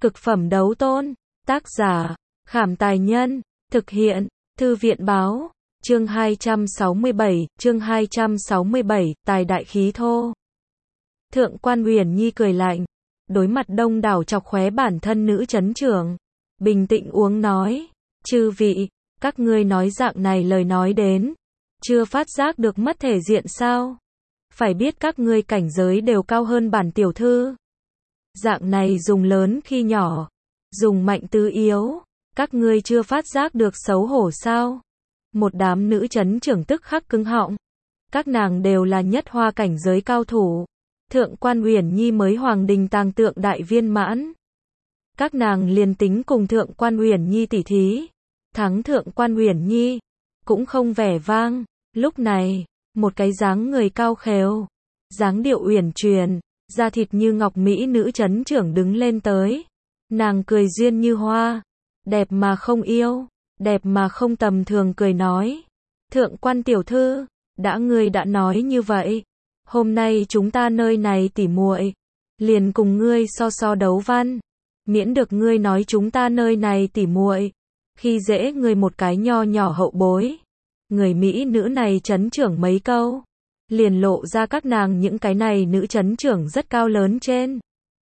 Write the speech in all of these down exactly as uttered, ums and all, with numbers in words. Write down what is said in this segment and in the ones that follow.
Cực phẩm đấu tôn. Tác giả, Khảm Tài Nhân. Thực hiện, Thư viện Báo. Chương hai trăm sáu mươi bảy, chương hai trăm sáu mươi bảy, tài đại khí thô. Thượng quan Uyển Nhi cười lạnh, đối mặt đông đảo chọc khóe bản thân nữ chấn trưởng, bình tĩnh uống nói, chư vị, các ngươi nói dạng này lời nói đến, chưa phát giác được mất thể diện sao? Phải biết các ngươi cảnh giới đều cao hơn bản tiểu thư. Dạng này dùng lớn khi nhỏ, dùng mạnh tứ yếu, các ngươi chưa phát giác được xấu hổ sao? Một đám nữ chấn trưởng tức khắc cứng họng. Các nàng đều là nhất hoa cảnh giới cao thủ. Thượng quan Uyển Nhi mới hoàng đình tàng tượng đại viên mãn. Các nàng liền tính cùng thượng quan Uyển Nhi tỉ thí, thắng thượng quan Uyển Nhi, cũng không vẻ vang. Lúc này, một cái dáng người cao khều, dáng điệu uyển chuyển, da thịt như ngọc mỹ nữ chấn trưởng đứng lên tới. Nàng cười duyên như hoa, đẹp mà không yêu, đẹp mà không tầm thường cười nói. Thượng quan tiểu thư, đã ngươi đã nói như vậy, hôm nay chúng ta nơi này tỉ muội, liền cùng ngươi so so đấu văn, miễn được ngươi nói chúng ta nơi này tỉ muội, khi dễ ngươi một cái nho nhỏ hậu bối. Người Mỹ nữ này chấn trưởng mấy câu, liền lộ ra các nàng những cái này nữ chấn trưởng rất cao lớn trên.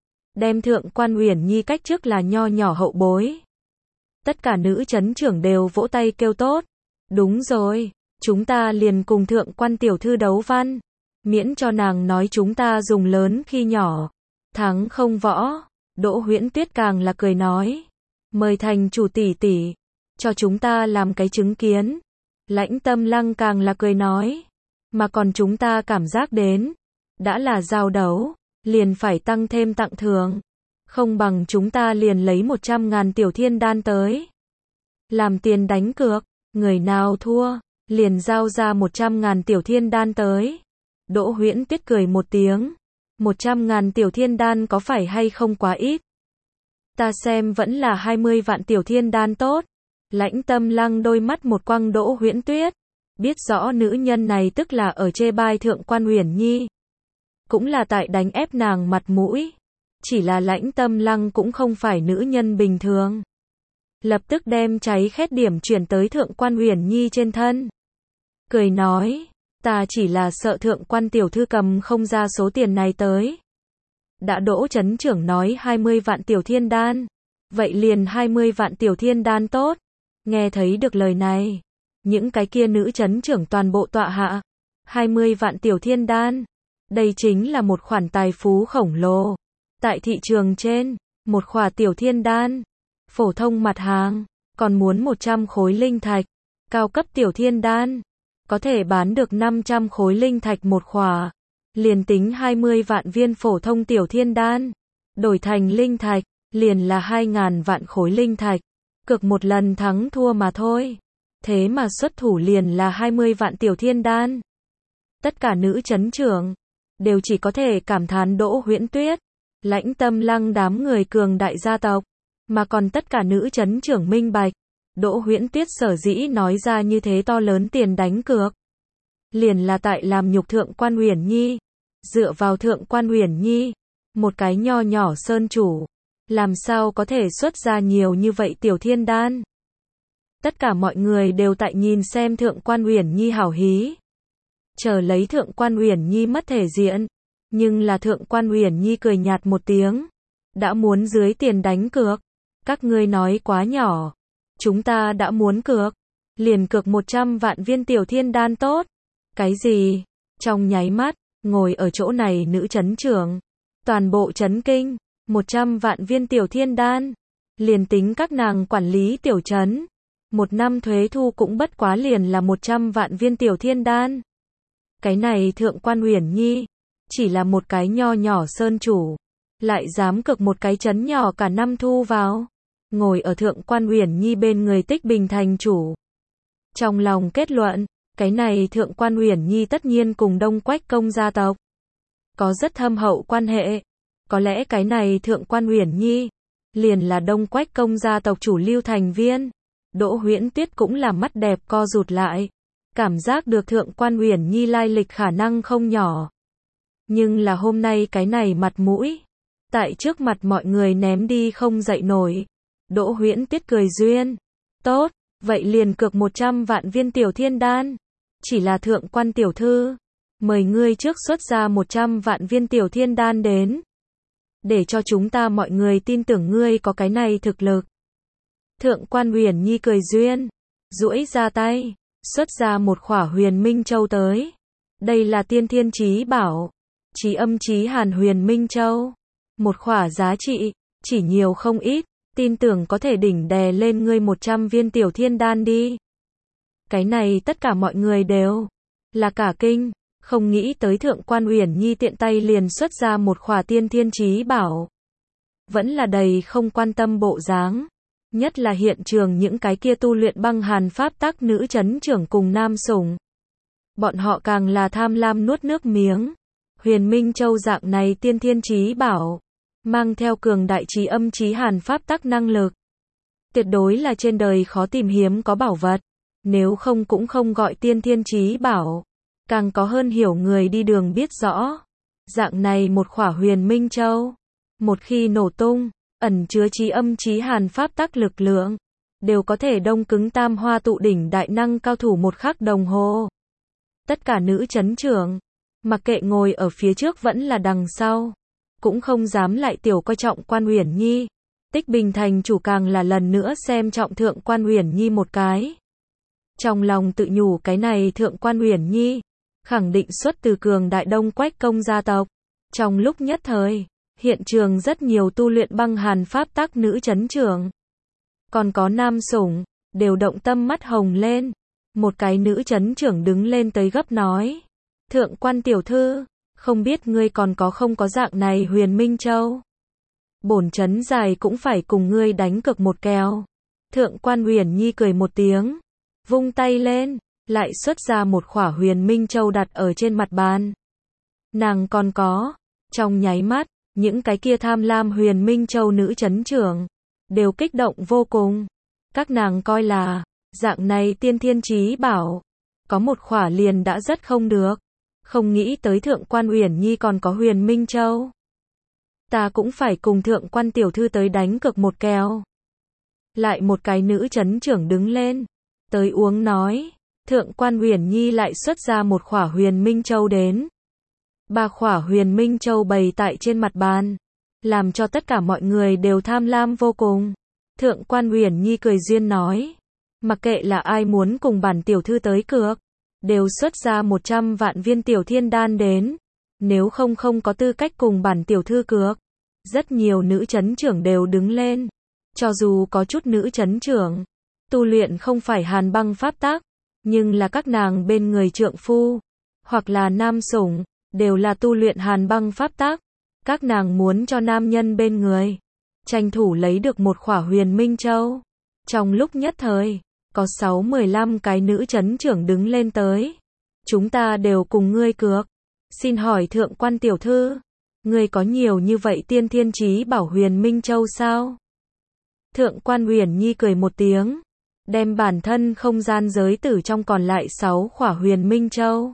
Đem thượng quan Uyển Nhi cách trước là nho nhỏ hậu bối. Tất cả nữ chấn trưởng đều vỗ tay kêu tốt. Đúng rồi, chúng ta liền cùng thượng quan tiểu thư đấu văn, miễn cho nàng nói chúng ta dùng lớn khi nhỏ, thắng không võ. Đỗ Huyễn Tuyết càng là cười nói, mời thành chủ tỷ tỷ, cho chúng ta làm cái chứng kiến. Lãnh Tâm Lăng càng là cười nói, mà còn chúng ta cảm giác đến, đã là giao đấu, liền phải tăng thêm tặng thưởng, không bằng chúng ta liền lấy một trăm ngàn tiểu thiên đan tới, làm tiền đánh cược, người nào thua, liền giao ra một trăm ngàn tiểu thiên đan tới. Đỗ Huyễn Tuyết cười một tiếng, một trăm ngàn tiểu thiên đan có phải hay không quá ít? Ta xem vẫn là hai mươi vạn tiểu thiên đan tốt. Lãnh Tâm Lăng đôi mắt một quăng Đỗ Huyễn Tuyết, biết rõ nữ nhân này tức là ở chê bai thượng quan Uyển Nhi, cũng là tại đánh ép nàng mặt mũi. Chỉ là Lãnh Tâm Lăng cũng không phải nữ nhân bình thường, lập tức đem cháy khét điểm chuyển tới thượng quan Uyển Nhi trên thân, cười nói, ta chỉ là sợ thượng quan tiểu thư cầm không ra số tiền này tới. Đã Đỗ chấn trưởng nói hai mươi vạn tiểu thiên đan, vậy liền hai mươi vạn tiểu thiên đan tốt. Nghe thấy được lời này, những cái kia nữ chấn trưởng toàn bộ tọa hạ. hai mươi vạn tiểu thiên đan, đây chính là một khoản tài phú khổng lồ. Tại thị trường trên, một khỏa tiểu thiên đan, phổ thông mặt hàng, còn muốn một trăm khối linh thạch. Cao cấp tiểu thiên đan, có thể bán được năm trăm khối linh thạch một khỏa. Liền tính hai mươi vạn viên phổ thông tiểu thiên đan, đổi thành linh thạch, liền là hai ngàn vạn khối linh thạch. Cực một lần thắng thua mà thôi. Thế mà xuất thủ liền là hai mươi vạn tiểu thiên đan. Tất cả nữ chấn trưởng đều chỉ có thể cảm thán Đỗ Huyễn Tuyết, Lãnh Tâm Lăng đám người cường đại gia tộc, mà còn tất cả nữ chấn trưởng minh bạch, Đỗ Huyễn Tuyết sở dĩ nói ra như thế to lớn tiền đánh cược, liền là tại làm nhục thượng quan Uyển Nhi. Dựa vào thượng quan Uyển Nhi, một cái nho nhỏ sơn chủ, làm sao có thể xuất ra nhiều như vậy tiểu thiên đan? Tất cả mọi người đều tại nhìn xem thượng quan Uyển Nhi hảo hí, chờ lấy thượng quan Uyển Nhi mất thể diện. Nhưng là thượng quan Uyển Nhi cười nhạt một tiếng, đã muốn dưới tiền đánh cược, các ngươi nói quá nhỏ, chúng ta đã muốn cược, liền cược một trăm vạn viên tiểu thiên đan tốt. Cái gì? Trong nháy mắt, ngồi ở chỗ này nữ chấn trưởng, toàn bộ chấn kinh. Một trăm vạn viên tiểu thiên đan, liền tính các nàng quản lý tiểu trấn, một năm thuế thu cũng bất quá liền là một trăm vạn viên tiểu thiên đan. Cái này thượng quan Uyển Nhi, chỉ là một cái nho nhỏ sơn chủ, lại dám cực một cái trấn nhỏ cả năm thu vào. Ngồi ở thượng quan Uyển Nhi bên người Tích Bình thành chủ, trong lòng kết luận, cái này thượng quan Uyển Nhi tất nhiên cùng Đông Quách công gia tộc có rất thâm hậu quan hệ. Có lẽ cái này thượng quan Uyển Nhi liền là Đông Quách công gia tộc chủ lưu thành viên. Đỗ Huyễn Tuyết cũng là mắt đẹp co rụt lại, cảm giác được thượng quan Uyển Nhi lai lịch khả năng không nhỏ. Nhưng là hôm nay cái này mặt mũi, tại trước mặt mọi người ném đi không dậy nổi. Đỗ Huyễn Tuyết cười duyên. Tốt, vậy liền cược một trăm vạn viên tiểu thiên đan. Chỉ là thượng quan tiểu thư, mời ngươi trước xuất ra một trăm vạn viên tiểu thiên đan đến. Để cho chúng ta mọi người tin tưởng ngươi có cái này thực lực. Thượng quan Uyển Nhi cười duyên, duỗi ra tay, xuất ra một khỏa huyền minh châu tới. Đây là tiên thiên chí bảo, chí âm chí hàn huyền minh châu. Một khỏa giá trị, chỉ nhiều không ít, tin tưởng có thể đỉnh đè lên ngươi một trăm viên tiểu thiên đan đi. Cái này tất cả mọi người đều là cả kinh, không nghĩ tới thượng quan Uyển Nhi tiện tay liền xuất ra một khỏa tiên thiên chí bảo. Vẫn là đầy không quan tâm bộ dáng. Nhất là hiện trường những cái kia tu luyện băng hàn pháp tắc nữ chấn trưởng cùng nam sủng. Bọn họ càng là tham lam nuốt nước miếng. Huyền Minh Châu dạng này tiên thiên chí bảo, mang theo cường đại chí âm chí hàn pháp tắc năng lực. Tuyệt đối là trên đời khó tìm hiếm có bảo vật. Nếu không cũng không gọi tiên thiên chí bảo. Càng có hơn hiểu người đi đường biết rõ. Dạng này một khỏa huyền Minh Châu, một khi nổ tung, ẩn chứa chí âm chí hàn pháp tắc lực lượng, đều có thể đông cứng tam hoa tụ đỉnh đại năng cao thủ một khắc đồng hồ. Tất cả nữ chấn trưởng, mặc kệ ngồi ở phía trước vẫn là đằng sau, cũng không dám lại tiểu coi trọng quan Uyển Nhi. Tích Bình thành chủ càng là lần nữa xem trọng thượng quan Uyển Nhi một cái. Trong lòng tự nhủ cái này thượng quan Uyển Nhi, khẳng định xuất từ cường đại Đông Quách công gia tộc. Trong lúc nhất thời, hiện trường rất nhiều tu luyện băng hàn pháp tắc nữ chấn trưởng. Còn có nam sủng, đều động tâm mắt hồng lên. Một cái nữ chấn trưởng đứng lên tới gấp nói. Thượng quan tiểu thư, không biết ngươi còn có không có dạng này huyền Minh Châu. Bổn chấn dài cũng phải cùng ngươi đánh cược một kèo. Thượng quan Uyển Nhi cười một tiếng, vung tay lên, lại xuất ra một khỏa huyền Minh Châu đặt ở trên mặt bàn. Nàng còn có, trong nháy mắt, những cái kia tham lam huyền Minh Châu nữ chấn trưởng, đều kích động vô cùng. Các nàng coi là, dạng này tiên thiên chí bảo, có một khỏa liền đã rất không được. Không nghĩ tới thượng quan Uyển Nhi còn có huyền Minh Châu. Ta cũng phải cùng thượng quan tiểu thư tới đánh cược một kèo. Lại một cái nữ chấn trưởng đứng lên, tới uống nói. Thượng quan Uyển Nhi lại xuất ra một khỏa huyền Minh Châu đến. Ba khỏa huyền Minh Châu bày tại trên mặt bàn, làm cho tất cả mọi người đều tham lam vô cùng. Thượng quan Uyển Nhi cười duyên nói, mặc kệ là ai muốn cùng bản tiểu thư tới cược, đều xuất ra một trăm vạn viên tiểu thiên đan đến. Nếu không không có tư cách cùng bản tiểu thư cược. Rất nhiều nữ chấn trưởng đều đứng lên. Cho dù có chút nữ chấn trưởng, tu luyện không phải hàn băng pháp tắc, nhưng là các nàng bên người trượng phu, hoặc là nam sủng, đều là tu luyện hàn băng pháp tắc. Các nàng muốn cho nam nhân bên người, tranh thủ lấy được một khỏa huyền Minh Châu. Trong lúc nhất thời, có sáu mười lăm cái nữ chấn trưởng đứng lên tới. Chúng ta đều cùng ngươi cược. Xin hỏi thượng quan tiểu thư, ngươi có nhiều như vậy tiên thiên chí bảo huyền Minh Châu sao? Thượng quan Uyển Nhi cười một tiếng, đem bản thân không gian giới tử trong còn lại sáu khỏa huyền Minh Châu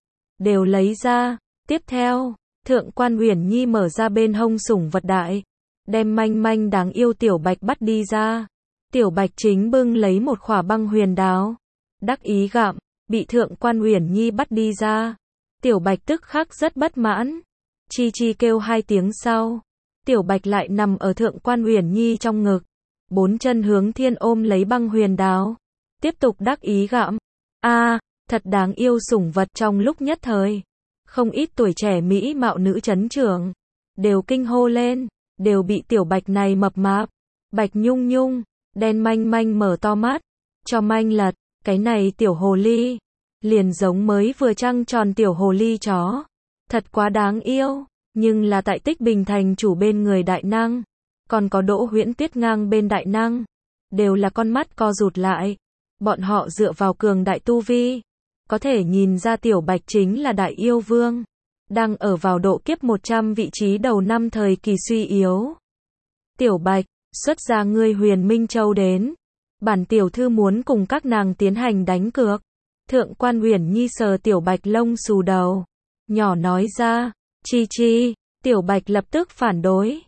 đều lấy ra. Tiếp theo, thượng quan Uyển Nhi mở ra bên hông sủng vật đại, đem manh manh đáng yêu tiểu bạch bắt đi ra. Tiểu bạch chính bưng lấy một khỏa băng huyền đáo, đắc ý gặm, bị thượng quan Uyển Nhi bắt đi ra. Tiểu bạch tức khắc rất bất mãn, chi chi kêu hai tiếng sau, tiểu bạch lại nằm ở thượng quan Uyển Nhi trong ngực, bốn chân hướng thiên ôm lấy băng huyền đáo, tiếp tục đắc ý gặm. A, à, thật đáng yêu sủng vật. Trong lúc nhất thời, không ít tuổi trẻ mỹ mạo nữ chấn trưởng đều kinh hô lên, đều bị tiểu bạch này mập mạp, bạch nhung nhung, đen manh manh mở to mắt, cho manh lật, cái này tiểu hồ ly, liền giống mới vừa trăng tròn tiểu hồ ly chó, thật quá đáng yêu. Nhưng là tại Tích Bình thành chủ bên người đại năng, còn có Đỗ Huyễn Tuyết ngang bên đại năng, đều là con mắt co rụt lại. Bọn họ dựa vào cường đại tu vi, có thể nhìn ra tiểu bạch chính là đại yêu vương, đang ở vào độ kiếp một trăm vị trí đầu năm thời kỳ suy yếu. Tiểu bạch, xuất ra ngươi huyền Minh Châu đến, bản tiểu thư muốn cùng các nàng tiến hành đánh cược. Thượng quan Uyển Nhi sờ tiểu bạch lông xù đầu, nhỏ nói ra. Chi chi, tiểu bạch lập tức phản đối,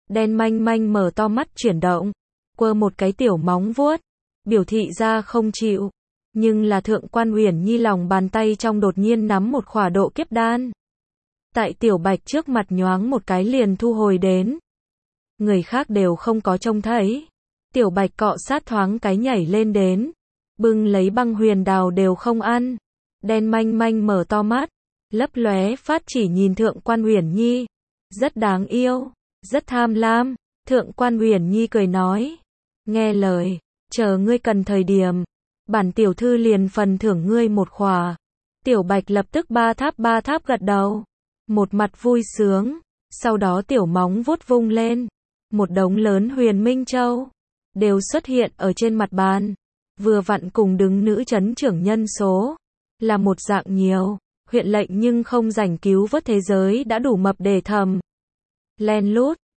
Đen manh manh mở to mắt chuyển động, quơ một cái tiểu móng vuốt, biểu thị ra không chịu. Nhưng là Thượng Quan Uyển Nhi lòng bàn tay trong đột nhiên nắm một khỏa độ kiếp đan. Tại Tiểu Bạch trước mặt nhoáng một cái liền thu hồi đến. Người khác đều không có trông thấy. Tiểu Bạch cọ sát thoáng cái nhảy lên đến, bưng lấy băng huyền đào đều không ăn. Đen manh manh mở to mắt, lấp lóe phát chỉ nhìn Thượng Quan Uyển Nhi. Rất đáng yêu, rất tham lam. Thượng Quan Uyển Nhi cười nói, nghe lời, chờ ngươi cần thời điểm, bản tiểu thư liền phần thưởng ngươi một khỏa. Tiểu Bạch lập tức ba tháp ba tháp gật đầu, một mặt vui sướng. Sau đó tiểu móng vuốt vung lên, một đống lớn huyền minh châu đều xuất hiện ở trên mặt bàn, vừa vặn cùng đứng nữ chấn trưởng nhân số là một dạng nhiều. Huyện lệnh nhưng không rảnh cứu vớt thế giới đã đủ mập để thầm len lút,